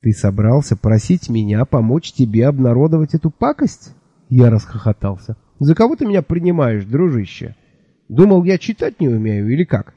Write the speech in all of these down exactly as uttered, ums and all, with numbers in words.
Ты собрался просить меня помочь тебе обнародовать эту пакость? Я расхохотался. За кого ты меня принимаешь, дружище? Думал, я читать не умею или как?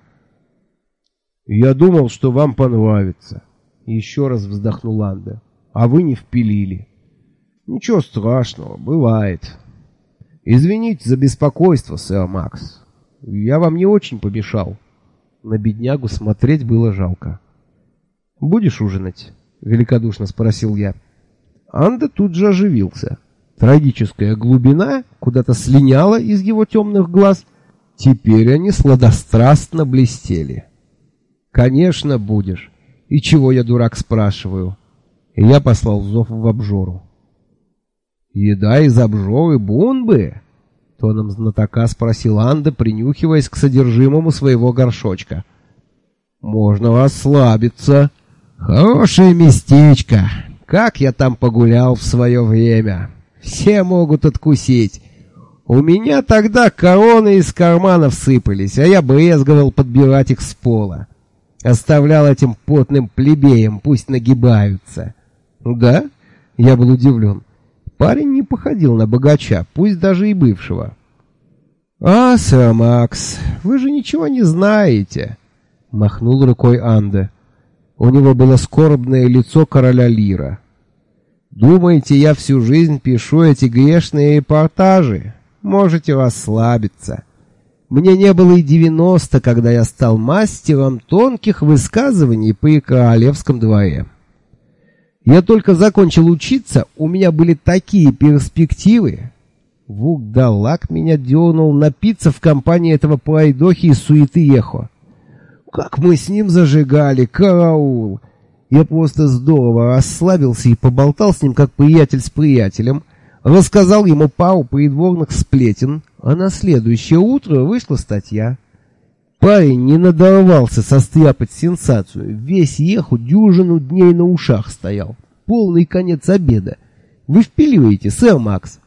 Я думал, что вам понравится. Еще раз вздохнул Анде. А вы не впилили. Ничего страшного, бывает. Извините за беспокойство, сэр Макс. Я вам не очень помешал. На беднягу смотреть было жалко. Будешь ужинать? Великодушно спросил я. Анде тут же оживился. Трагическая глубина куда-то слиняла из его темных глаз. Теперь они сладострастно блестели. Конечно, будешь. И чего я, дурак, спрашиваю? И я послал зов в обжору. Еда из обжоры бунбы? Тоном знатока спросил Анде, принюхиваясь к содержимому своего горшочка. Можно расслабиться. Хорошее местечко. Как я там погулял в свое время. Все могут откусить. У меня тогда короны из карманов сыпались, а я брезговал подбирать их с пола. Оставлял этим потным плебеям, пусть нагибаются. Да? Я был удивлен. Парень не походил на богача, пусть даже и бывшего. А, сэр Макс, вы же ничего не знаете, махнул рукой Анде. У него было скорбное лицо короля Лира. Думаете, я всю жизнь пишу эти грешные репортажи? Можете расслабиться. Мне не было и девяноста, когда я стал мастером тонких высказываний при королевском дворе. Я только закончил учиться, у меня были такие перспективы. Вугдалак меня дернул напиться в компании этого пройдохи из суеты Эхо. Как мы с ним зажигали, караул! Я просто здорово расслабился и поболтал с ним, как приятель с приятелем, рассказал ему пару придворных сплетен, а на следующее утро вышла статья. Парень не надорвался состряпать сенсацию, весь Еху дюжину дней на ушах стоял. Полный конец обеда. Вы впиливаете, сэр Макс?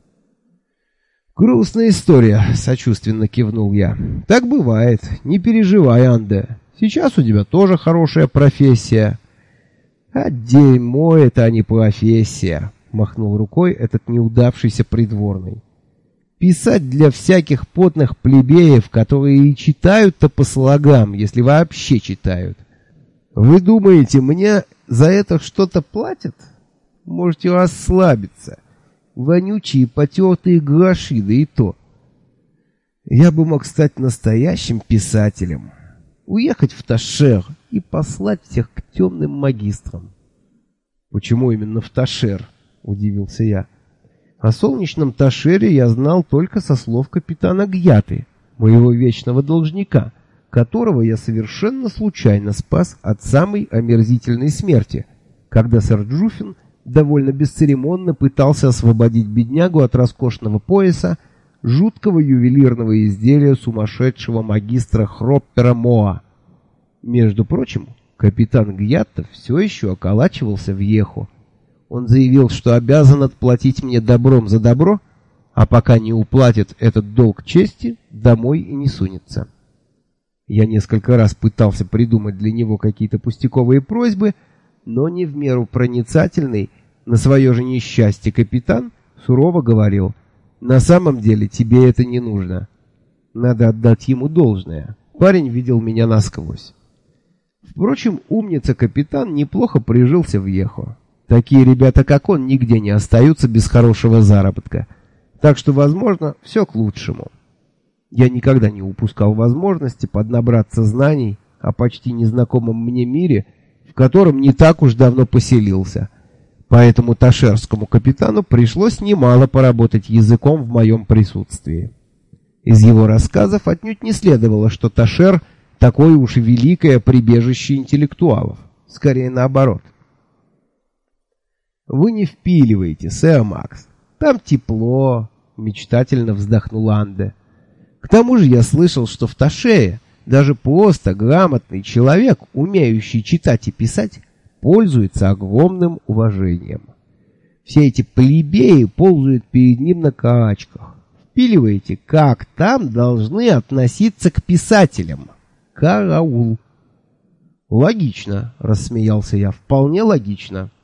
Грустная история, сочувственно кивнул я. Так бывает, не переживай, Анде. Сейчас у тебя тоже хорошая профессия. А дерьмо это, а не профессия, махнул рукой этот неудавшийся придворный. Писать для всяких потных плебеев, которые и читают-то по слогам, если вообще читают. Вы думаете, мне за это что-то платят? Можете расслабиться. Вонючие потертые гроши, да и то. Я бы мог стать настоящим писателем. Уехать в Ташер и послать всех к темным магистрам. Почему именно в Ташер? Удивился я. О солнечном Ташере я знал только со слов капитана Гьяты, моего вечного должника, которого я совершенно случайно спас от самой омерзительной смерти, когда сэр Джуффин довольно бесцеремонно пытался освободить беднягу от роскошного пояса жуткого ювелирного изделия сумасшедшего магистра Хроппера Моа. Между прочим, капитан Гьятта все еще околачивался в Еху. Он заявил, что обязан отплатить мне добром за добро, а пока не уплатит этот долг чести, домой и не сунется. Я несколько раз пытался придумать для него какие-то пустяковые просьбы, но не в меру проницательный, на свое же несчастье капитан сурово говорил: «На самом деле тебе это не нужно». Надо отдать ему должное. Парень видел меня насквозь. Впрочем, умница-капитан неплохо прижился в Ехо. Такие ребята, как он, нигде не остаются без хорошего заработка. Так что, возможно, все к лучшему. Я никогда не упускал возможности поднабраться знаний о почти незнакомом мне мире, в котором не так уж давно поселился. Поэтому ташерскому капитану пришлось немало поработать языком в моем присутствии. Из его рассказов отнюдь не следовало, что Ташер такое уж великое прибежище интеллектуалов. Скорее наоборот. «Вы не впиливаете, сэр Макс. Там тепло», — мечтательно вздохнул Анде. «К тому же я слышал, что в Ташере даже просто грамотный человек, умеющий читать и писать, пользуется огромным уважением. Все эти плебеи ползают перед ним на карачках. Впиливаете, как там должны относиться к писателям. Караул». «Логично», — рассмеялся я, — «вполне логично».